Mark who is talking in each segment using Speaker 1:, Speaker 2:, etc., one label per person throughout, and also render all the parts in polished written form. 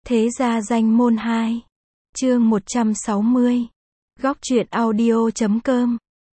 Speaker 1: Thế gia danh môn 2. Chương 160. Góc truyện audio.com.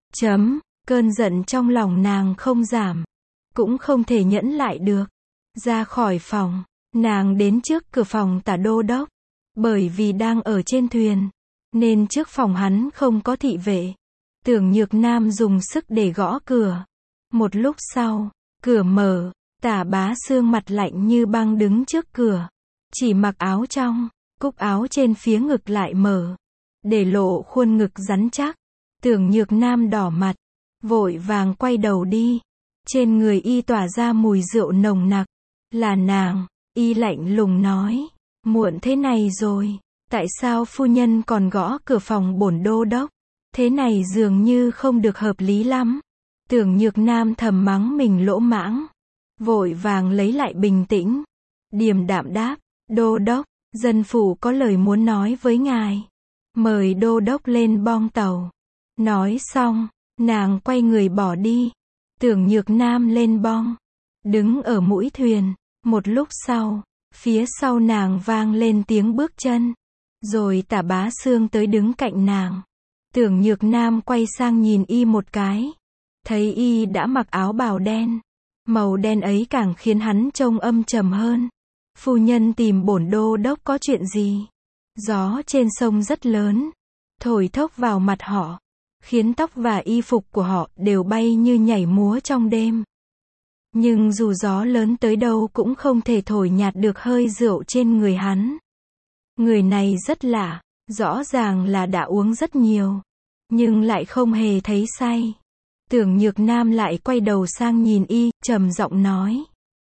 Speaker 1: Cơn giận trong lòng nàng không giảm, cũng không thể nhẫn lại được. Ra khỏi phòng, nàng đến trước cửa phòng Tả Đô Đốc. Bởi vì đang ở trên thuyền, nên trước phòng hắn không có thị vệ. Tưởng Nhược Nam dùng sức để gõ cửa. Một lúc sau, cửa mở, Tả Bá Xương mặt lạnh như băng đứng trước cửa. Chỉ mặc áo trong, cúc áo trên phía ngực lại mở, để lộ khuôn ngực rắn chắc. Tưởng Nhược Nam đỏ mặt, vội vàng quay đầu đi. Trên người y tỏa ra mùi rượu nồng nặc. Là nàng. Y lạnh lùng nói, muộn thế này rồi, tại sao phu nhân còn gõ cửa phòng bổn đô đốc? Thế này dường như không được hợp lý lắm. Tưởng Nhược Nam thầm mắng mình lỗ mãng, vội vàng lấy lại bình tĩnh, điềm đạm đáp, đô đốc, dân phủ có lời muốn nói với ngài. Mời đô đốc lên bong tàu. Nói xong, nàng quay người bỏ đi. Tưởng Nhược Nam lên bong, đứng ở mũi thuyền. Một lúc sau, phía sau nàng vang lên tiếng bước chân. Rồi Tả Bá Xương tới đứng cạnh nàng. Tưởng Nhược Nam quay sang nhìn y một cái. Thấy y đã mặc áo bào đen. Màu đen ấy càng khiến hắn trông âm trầm hơn. Phu nhân tìm bổn đô đốc có chuyện gì? Gió trên sông rất lớn, thổi thốc vào mặt họ, khiến tóc và y phục của họ đều bay như nhảy múa trong đêm. Nhưng dù gió lớn tới đâu cũng không thể thổi nhạt được hơi rượu trên người hắn. Người này rất lạ, rõ ràng là đã uống rất nhiều, nhưng lại không hề thấy say. Tưởng Nhược Nam lại quay đầu sang nhìn y, trầm giọng nói.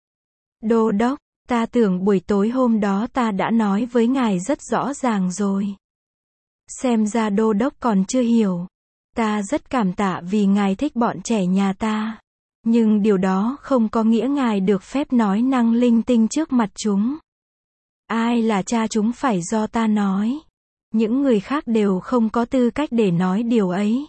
Speaker 1: Đô đốc, ta tưởng buổi tối hôm đó ta đã nói với ngài rất rõ ràng rồi. Xem ra đô đốc còn chưa hiểu. Ta rất cảm tạ vì ngài thích bọn trẻ nhà ta. Nhưng điều đó không có nghĩa ngài được phép nói năng linh tinh trước mặt chúng. Ai là cha chúng phải do ta nói. Những người khác đều không có tư cách để nói điều ấy.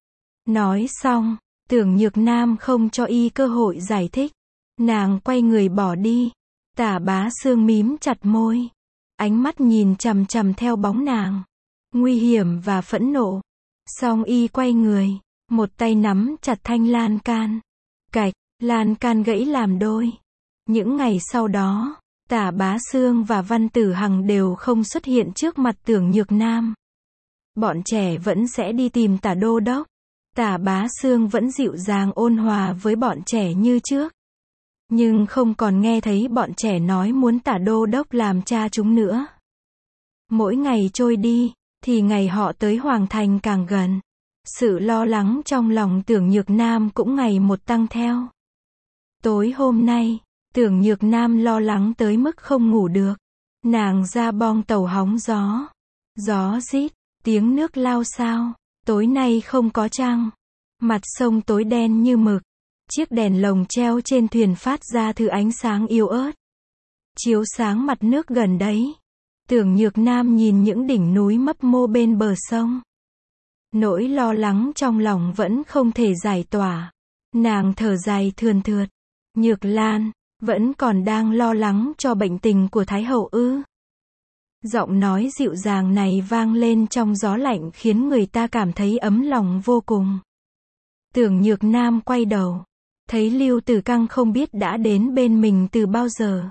Speaker 1: Nói xong, Tưởng Nhược Nam không cho y cơ hội giải thích. Nàng quay người bỏ đi. Tả Bá Xương mím chặt môi, ánh mắt nhìn chằm chằm theo bóng nàng, nguy hiểm và phẫn nộ. Song y quay người, một tay nắm chặt thanh lan can. Cạch, lan can gãy làm đôi. Những ngày sau đó, Tả Bá Xương và Văn Tử Hằng đều không xuất hiện trước mặt Tưởng Nhược Nam. Bọn trẻ vẫn sẽ đi tìm Tả Đô Đốc. Tả Bá Xương vẫn dịu dàng ôn hòa với bọn trẻ như trước. Nhưng không còn nghe thấy bọn trẻ nói muốn Tả Đô Đốc làm cha chúng nữa. Mỗi ngày trôi đi, thì ngày họ tới Hoàng Thành càng gần. Sự lo lắng trong lòng Tưởng Nhược Nam cũng ngày một tăng theo. Tối hôm nay, Tưởng Nhược Nam lo lắng tới mức không ngủ được. Nàng ra bong tàu hóng gió. Gió rít, tiếng nước lao xao. Tối nay không có trăng. Mặt sông tối đen như mực. Chiếc đèn lồng treo trên thuyền phát ra thứ ánh sáng yếu ớt, chiếu sáng mặt nước gần đấy. Tưởng Nhược Nam nhìn những đỉnh núi mấp mô bên bờ sông. Nỗi lo lắng trong lòng vẫn không thể giải tỏa. Nàng thở dài thườn thượt. Nhược Lan, vẫn còn đang lo lắng cho bệnh tình của Thái Hậu ư? Giọng nói dịu dàng này vang lên trong gió lạnh khiến người ta cảm thấy ấm lòng vô cùng. Tưởng Nhược Nam quay đầu, thấy Lưu Tử Căng không biết đã đến bên mình từ bao giờ.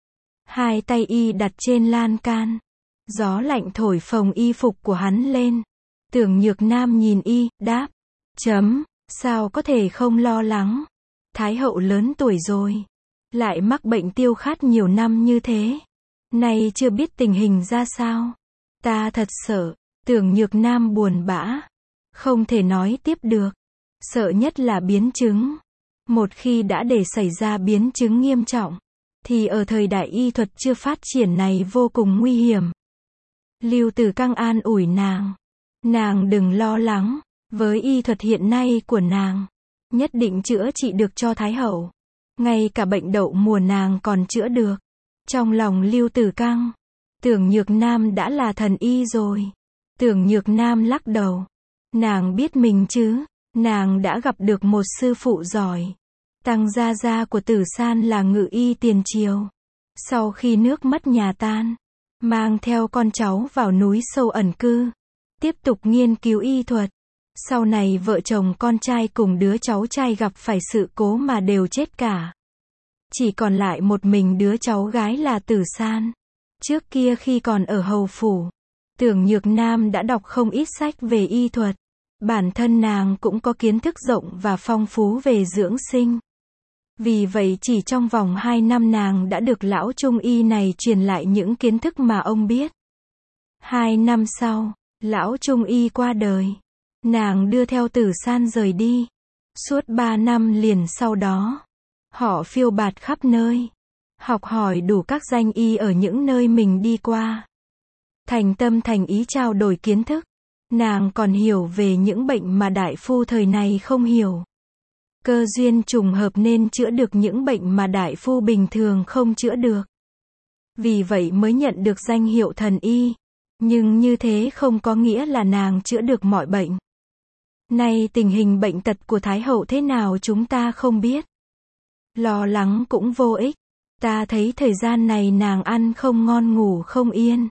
Speaker 1: Hai tay y đặt trên lan can. Gió lạnh thổi phồng y phục của hắn lên. Tưởng Nhược Nam nhìn y, đáp. Sao có thể không lo lắng? Thái hậu lớn tuổi rồi. Lại mắc bệnh tiêu khát nhiều năm như thế. Nay chưa biết tình hình ra sao. Ta thật sợ. Tưởng Nhược Nam buồn bã. Không thể nói tiếp được. Sợ nhất là biến chứng. Một khi đã để xảy ra biến chứng nghiêm trọng, thì ở thời đại y thuật chưa phát triển này vô cùng nguy hiểm. Lưu Tử Căng an ủi nàng. Nàng đừng lo lắng, với y thuật hiện nay của nàng, nhất định chữa trị được cho Thái Hậu. Ngay cả bệnh đậu mùa nàng còn chữa được. Trong lòng Lưu Tử Căng, Tưởng Nhược Nam đã là thần y rồi. Tưởng Nhược Nam lắc đầu. Nàng biết mình chứ, nàng đã gặp được một sư phụ giỏi. Tăng gia gia của Tử San là ngự y tiền triều. Sau khi nước mất nhà tan, mang theo con cháu vào núi sâu ẩn cư, tiếp tục nghiên cứu y thuật. Sau này vợ chồng con trai cùng đứa cháu trai gặp phải sự cố mà đều chết cả. Chỉ còn lại một mình đứa cháu gái là Tử San. Trước kia khi còn ở hầu phủ, Tưởng Nhược Nam đã đọc không ít sách về y thuật. Bản thân nàng cũng có kiến thức rộng và phong phú về dưỡng sinh. Vì vậy chỉ trong vòng 2 năm nàng đã được lão trung y này truyền lại những kiến thức mà ông biết. 2 năm sau, lão trung y qua đời. Nàng đưa theo Tử San rời đi. Suốt 3 năm liền sau đó, họ phiêu bạt khắp nơi, học hỏi đủ các danh y ở những nơi mình đi qua. Thành tâm thành ý trao đổi kiến thức. Nàng còn hiểu về những bệnh mà đại phu thời này không hiểu. Cơ duyên trùng hợp nên chữa được những bệnh mà đại phu bình thường không chữa được. Vì vậy mới nhận được danh hiệu thần y. Nhưng như thế không có nghĩa là nàng chữa được mọi bệnh. Nay tình hình bệnh tật của Thái hậu thế nào chúng ta không biết. Lo lắng cũng vô ích. Ta thấy thời gian này nàng ăn không ngon ngủ không yên.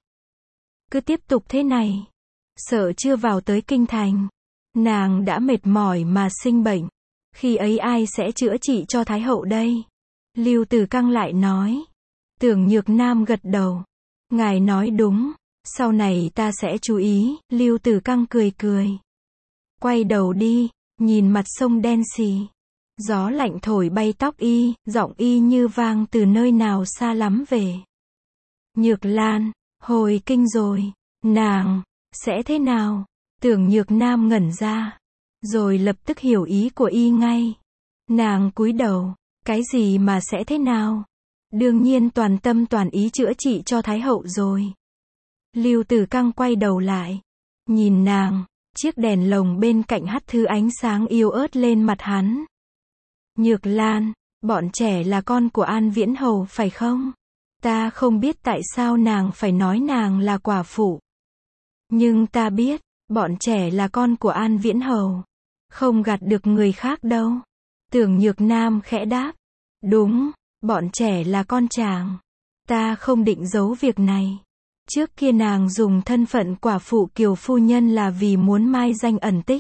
Speaker 1: Cứ tiếp tục thế này, sợ chưa vào tới kinh thành, nàng đã mệt mỏi mà sinh bệnh. Khi ấy ai sẽ chữa trị cho Thái hậu đây? Lưu Tử Căng lại nói. Tưởng Nhược Nam gật đầu. Ngài nói đúng, sau này ta sẽ chú ý. Lưu Tử Căng cười cười. Quay đầu đi, nhìn mặt sông đen sì. Gió lạnh thổi bay tóc y, giọng y như vang từ nơi nào xa lắm về. Nhược Lan, hồi kinh rồi, nàng, sẽ thế nào? Tưởng Nhược Nam ngẩn ra, rồi lập tức hiểu ý của y ngay. Nàng cúi đầu, cái gì mà sẽ thế nào? Đương nhiên toàn tâm toàn ý chữa trị cho Thái hậu rồi. Lưu Tử Căng quay đầu lại, nhìn nàng, chiếc đèn lồng bên cạnh hắt thứ ánh sáng yếu ớt lên mặt hắn. Nhược Lan, bọn trẻ là con của An Viễn Hầu phải không? Ta không biết tại sao nàng phải nói nàng là quả phụ. Nhưng ta biết, bọn trẻ là con của An Viễn Hầu. Không gạt được người khác đâu. Tưởng Nhược Nam khẽ đáp. Đúng, bọn trẻ là con chàng. Ta không định giấu việc này. Trước kia nàng dùng thân phận quả phụ Kiều phu nhân là vì muốn mai danh ẩn tích.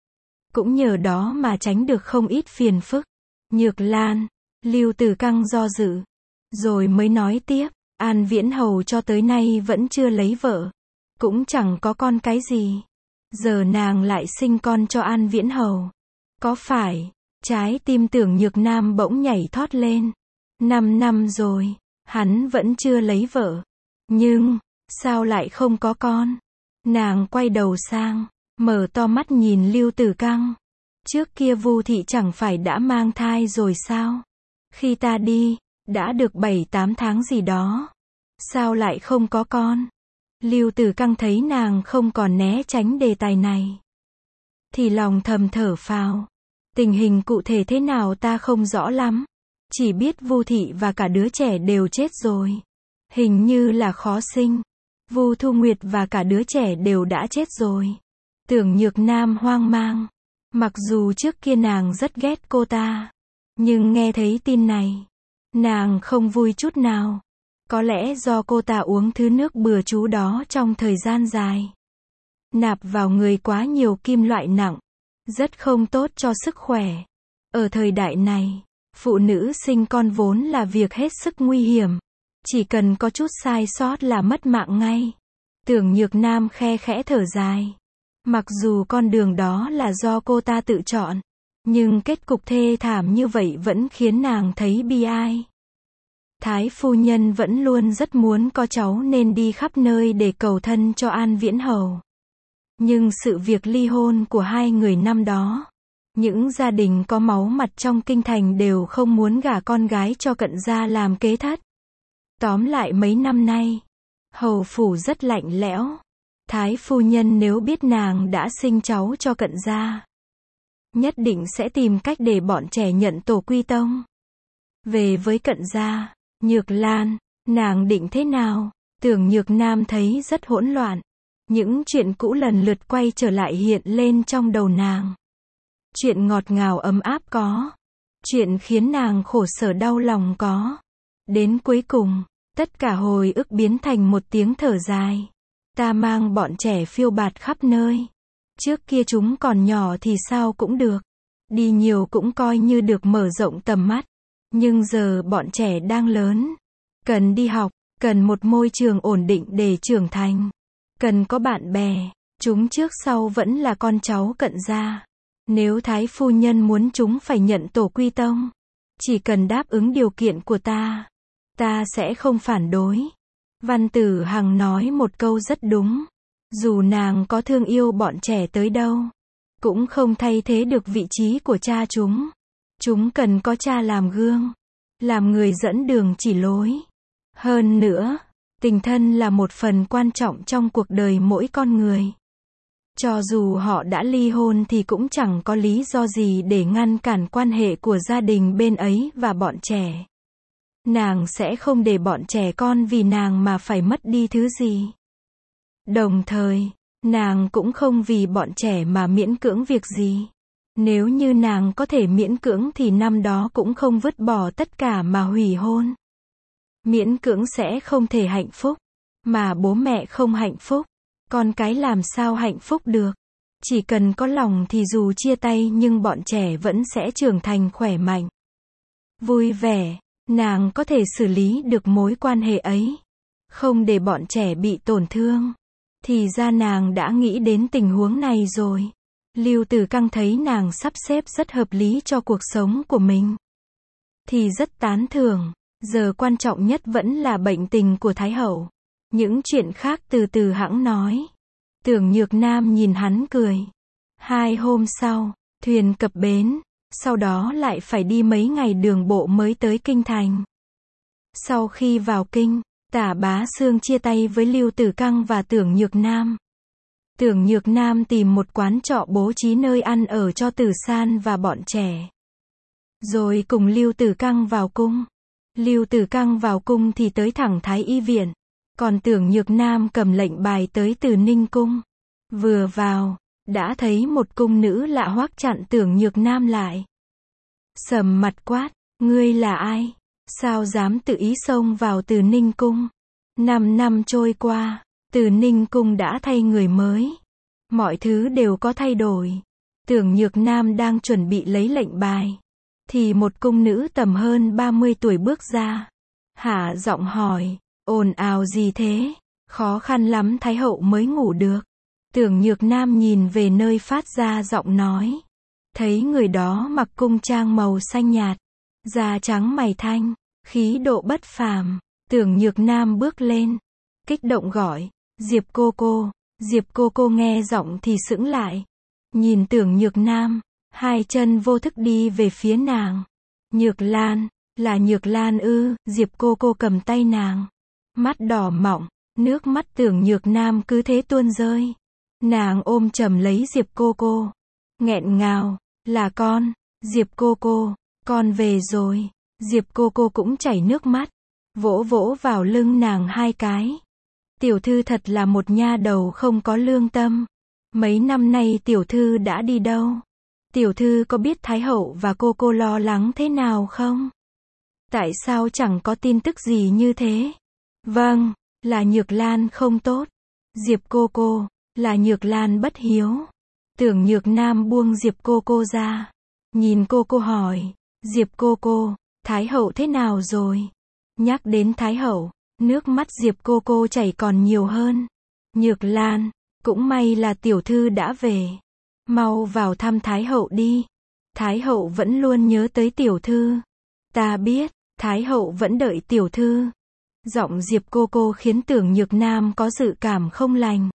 Speaker 1: Cũng nhờ đó mà tránh được không ít phiền phức. Nhược Lan, Lưu Tử Căng do dự. Rồi mới nói tiếp, An Viễn Hầu cho tới nay vẫn chưa lấy vợ. Cũng chẳng có con cái gì. Giờ nàng lại sinh con cho An Viễn Hầu. Có phải? Trái tim Tưởng Nhược Nam bỗng nhảy thót lên. 5 năm rồi, hắn vẫn chưa lấy vợ. Nhưng, sao lại không có con? Nàng quay đầu sang, mở to mắt nhìn Lưu Tử Căng. Trước kia Vu thị chẳng phải đã mang thai rồi sao? Khi ta đi, đã được 7-8 tháng gì đó. Sao lại không có con? Lưu Tử Căng thấy nàng không còn né tránh đề tài này, thì lòng thầm thở phào. Tình hình cụ thể thế nào ta không rõ lắm. Chỉ biết Vu thị và cả đứa trẻ đều chết rồi. Hình như là khó sinh. Vu Thu Nguyệt và cả đứa trẻ đều đã chết rồi. Tưởng Nhược Nam hoang mang. Mặc dù trước kia nàng rất ghét cô ta, nhưng nghe thấy tin này, nàng không vui chút nào. Có lẽ do cô ta uống thứ nước bừa chú đó trong thời gian dài, nạp vào người quá nhiều kim loại nặng, rất không tốt cho sức khỏe. Ở thời đại này, phụ nữ sinh con vốn là việc hết sức nguy hiểm. Chỉ cần có chút sai sót là mất mạng ngay. Tưởng Nhược Nam khe khẽ thở dài. Mặc dù con đường đó là do cô ta tự chọn, nhưng kết cục thê thảm như vậy vẫn khiến nàng thấy bi ai. Thái phu nhân vẫn luôn rất muốn có cháu nên đi khắp nơi để cầu thân cho An Viễn Hầu. Nhưng sự việc ly hôn của hai người năm đó, những gia đình có máu mặt trong kinh thành đều không muốn gả con gái cho Cận gia làm kế thất. Tóm lại mấy năm nay, hầu phủ rất lạnh lẽo. Thái phu nhân nếu biết nàng đã sinh cháu cho Cận gia, nhất định sẽ tìm cách để bọn trẻ nhận tổ quy tông. Về với Cận gia, Nhược Lan, nàng định thế nào? Tưởng Nhược Nam thấy rất hỗn loạn. Những chuyện cũ lần lượt quay trở lại hiện lên trong đầu nàng. Chuyện ngọt ngào ấm áp có. Chuyện khiến nàng khổ sở đau lòng có. Đến cuối cùng, Tất cả hồi ức biến thành một tiếng thở dài. Ta mang bọn trẻ phiêu bạt khắp nơi. Trước kia chúng còn nhỏ thì sao cũng được. Đi nhiều cũng coi như được mở rộng tầm mắt. Nhưng giờ bọn trẻ đang lớn. Cần đi học, cần một môi trường ổn định để trưởng thành. Cần có bạn bè. Chúng trước sau vẫn là con cháu cận gia. Nếu Thái phu nhân muốn chúng phải nhận tổ quy tông, chỉ cần đáp ứng điều kiện của ta sẽ không phản đối. Văn Tử Hằng nói một câu rất đúng. Dù nàng có thương yêu bọn trẻ tới đâu, cũng không thay thế được vị trí của cha chúng. Chúng cần có cha làm gương, làm người dẫn đường chỉ lối. Hơn nữa, tình thân là một phần quan trọng trong cuộc đời mỗi con người. Cho dù họ đã ly hôn thì cũng chẳng có lý do gì để ngăn cản quan hệ của gia đình bên ấy và bọn trẻ. Nàng sẽ không để bọn trẻ con vì nàng mà phải mất đi thứ gì. Đồng thời, nàng cũng không vì bọn trẻ mà miễn cưỡng việc gì. Nếu như nàng có thể miễn cưỡng thì năm đó cũng không vứt bỏ tất cả mà hủy hôn. Miễn cưỡng sẽ không thể hạnh phúc. Mà bố mẹ không hạnh phúc, con cái làm sao hạnh phúc được. Chỉ cần có lòng thì dù chia tay nhưng bọn trẻ vẫn sẽ trưởng thành khỏe mạnh, vui vẻ. Nàng có thể xử lý được mối quan hệ ấy, không để bọn trẻ bị tổn thương. Thì ra nàng đã nghĩ đến tình huống này rồi. Lưu Tử Căng thấy nàng sắp xếp rất hợp lý cho cuộc sống của mình, thì rất tán thưởng. Giờ quan trọng nhất vẫn là bệnh tình của Thái hậu. Những chuyện khác từ từ hẵng nói. Tưởng Nhược Nam nhìn hắn cười. 2 hôm sau, thuyền cập bến, sau đó lại phải đi mấy ngày đường bộ mới tới kinh thành. Sau khi vào kinh, Tả Bá Xương chia tay với Lưu Tử Căng và Tưởng Nhược Nam. Tưởng Nhược Nam tìm một quán trọ bố trí nơi ăn ở cho Tử San và bọn trẻ, rồi cùng Lưu Tử Căng vào cung. Lưu Tử Căng vào cung thì tới thẳng Thái Y viện, còn Tưởng Nhược Nam cầm lệnh bài tới Từ Ninh cung. Vừa vào, đã thấy một cung nữ lạ hoắc chặn Tưởng Nhược Nam lại. Sầm mặt quát, ngươi là ai? Sao dám tự ý xông vào Từ Ninh cung? 5 năm trôi qua, Từ Ninh cung đã thay người mới. Mọi thứ đều có thay đổi. Tưởng Nhược Nam đang chuẩn bị lấy lệnh bài, thì một cung nữ tầm hơn 30 tuổi bước ra. Hạ giọng hỏi, ồn ào gì thế? Khó khăn lắm Thái hậu mới ngủ được. Tưởng Nhược Nam nhìn về nơi phát ra giọng nói. Thấy người đó mặc cung trang màu xanh nhạt, da trắng mày thanh, khí độ bất phàm. Tưởng Nhược Nam bước lên, kích động gọi, Diệp cô cô. Diệp cô cô nghe giọng thì sững lại. Nhìn Tưởng Nhược Nam, 2 chân vô thức đi về phía nàng. Nhược Lan, là Nhược Lan ư? Diệp cô cô cầm tay nàng, mắt đỏ mọng, nước mắt Tưởng Nhược Nam cứ thế tuôn rơi. Nàng ôm chầm lấy Diệp cô cô, nghẹn ngào, là con. Diệp cô cô, con về rồi. Diệp cô cô cũng chảy nước mắt, vỗ vỗ vào lưng nàng 2 cái. Tiểu thư thật là một nha đầu không có lương tâm. Mấy năm nay tiểu thư đã đi đâu? Tiểu thư có biết Thái hậu và cô lo lắng thế nào không? Tại sao chẳng có tin tức gì như thế? Vâng, là Nhược Lan không tốt. Diệp cô, là Nhược Lan bất hiếu. Tưởng Nhược Nam buông Diệp cô ra, nhìn cô hỏi, Diệp cô, Thái hậu thế nào rồi? Nhắc đến Thái hậu, nước mắt Diệp cô chảy còn nhiều hơn. Nhược Lan, cũng may là tiểu thư đã về. Mau vào thăm Thái hậu đi. Thái hậu vẫn luôn nhớ tới tiểu thư. Ta biết, Thái hậu vẫn đợi tiểu thư. Giọng Diệp cô khiến Tưởng Nhược Nam có dự cảm không lành.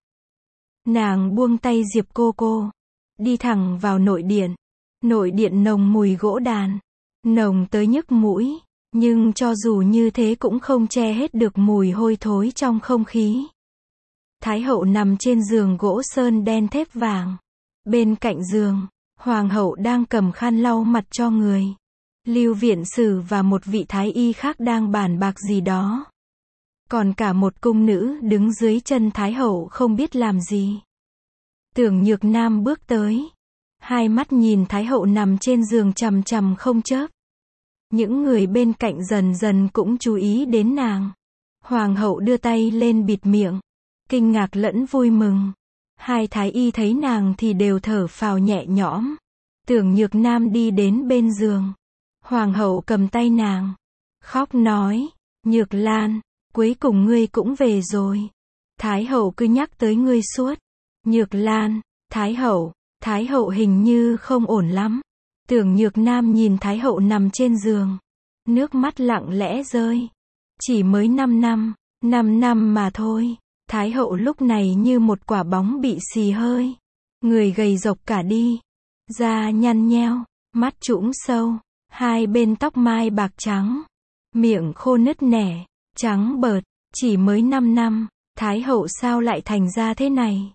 Speaker 1: Nàng buông tay Diệp cô, đi thẳng vào nội điện. Nội điện nồng mùi gỗ đàn, nồng tới nhức mũi, nhưng cho dù như thế cũng không che hết được mùi hôi thối trong không khí. Thái hậu nằm trên giường gỗ sơn đen thép vàng. Bên cạnh giường, hoàng hậu đang cầm khăn lau mặt cho người. Lưu viện sử và một vị thái y khác đang bàn bạc gì đó. Còn cả một cung nữ đứng dưới chân Thái hậu không biết làm gì. Tưởng Nhược Nam bước tới, 2 mắt nhìn Thái hậu nằm trên giường chằm chằm không chớp. Những người bên cạnh dần dần cũng chú ý đến nàng. Hoàng hậu đưa tay lên bịt miệng, kinh ngạc lẫn vui mừng. Hai thái y thấy nàng thì đều thở phào nhẹ nhõm. Tưởng Nhược Nam đi đến bên giường. Hoàng hậu cầm tay nàng, khóc nói, Nhược Lan, cuối cùng ngươi cũng về rồi. Thái hậu cứ nhắc tới ngươi suốt. Nhược Lan, Thái hậu hình như không ổn lắm. Tưởng Nhược Nam nhìn Thái hậu nằm trên giường. Nước mắt lặng lẽ rơi. Chỉ mới 5 năm mà thôi. Thái hậu lúc này như một quả bóng bị xì hơi. Người gầy rộc cả đi. Da nhăn nheo, mắt trũng sâu, hai bên tóc mai bạc trắng. Miệng khô nứt nẻ, trắng bợt, chỉ mới 5 năm. Thái hậu sao lại thành ra thế này?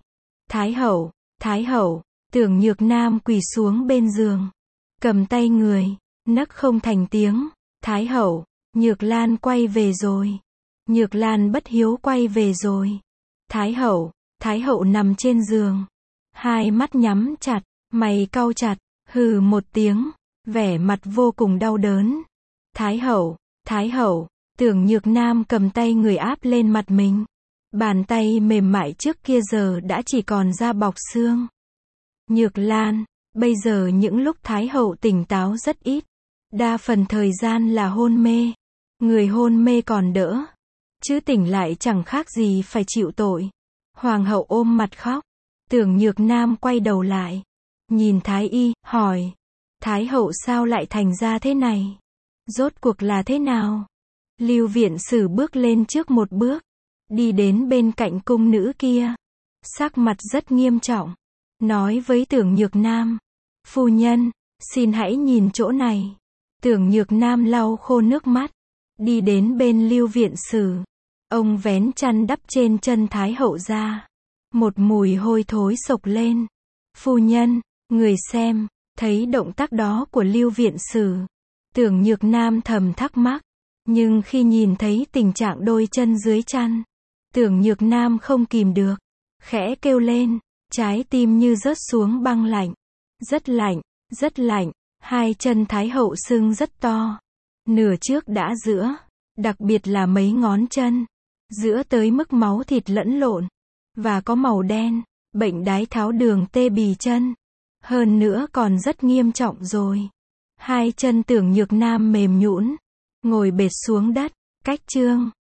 Speaker 1: Thái hậu, Tưởng Nhược Nam quỳ xuống bên giường. Cầm tay người, nấc không thành tiếng. Thái hậu, Nhược Lan quay về rồi. Nhược Lan bất hiếu quay về rồi. Thái hậu nằm trên giường. Hai mắt nhắm chặt, mày cau chặt, hừ một tiếng, vẻ mặt vô cùng đau đớn. Thái hậu, Tưởng Nhược Nam cầm tay người áp lên mặt mình. Bàn tay mềm mại trước kia giờ đã chỉ còn da bọc xương. Nhược Lan, bây giờ những lúc Thái hậu tỉnh táo rất ít. Đa phần thời gian là hôn mê. Người hôn mê còn đỡ. Chứ tỉnh lại chẳng khác gì phải chịu tội. Hoàng hậu ôm mặt khóc. Tưởng Nhược Nam quay đầu lại. Nhìn Thái y, hỏi. Thái hậu sao lại thành ra thế này? Rốt cuộc là thế nào? Lưu Viện Sử bước lên trước một bước. Đi đến bên cạnh cung nữ kia. Sắc mặt rất nghiêm trọng. Nói với Tưởng Nhược Nam. Phu nhân, xin hãy nhìn chỗ này. Tưởng Nhược Nam lau khô nước mắt. Đi đến bên Lưu Viện Sử. Ông vén chăn đắp trên chân Thái hậu ra. Một mùi hôi thối sộc lên. Phu nhân, người xem, thấy động tác đó của Lưu Viện Sử. Tưởng Nhược Nam thầm thắc mắc. Nhưng khi nhìn thấy tình trạng đôi chân dưới chăn, Tưởng Nhược Nam không kìm được. Khẽ kêu lên, trái tim như rớt xuống băng lạnh. Rất lạnh, hai chân Thái hậu sưng rất to. Nửa trước đã giữa, đặc biệt là mấy ngón chân. Giữa tới mức máu thịt lẫn lộn. Và có màu đen, bệnh đái tháo đường tê bì chân. Hơn nữa còn rất nghiêm trọng rồi. Hai chân Tưởng Nhược Nam mềm nhũn, ngồi bệt xuống đất, cách chương.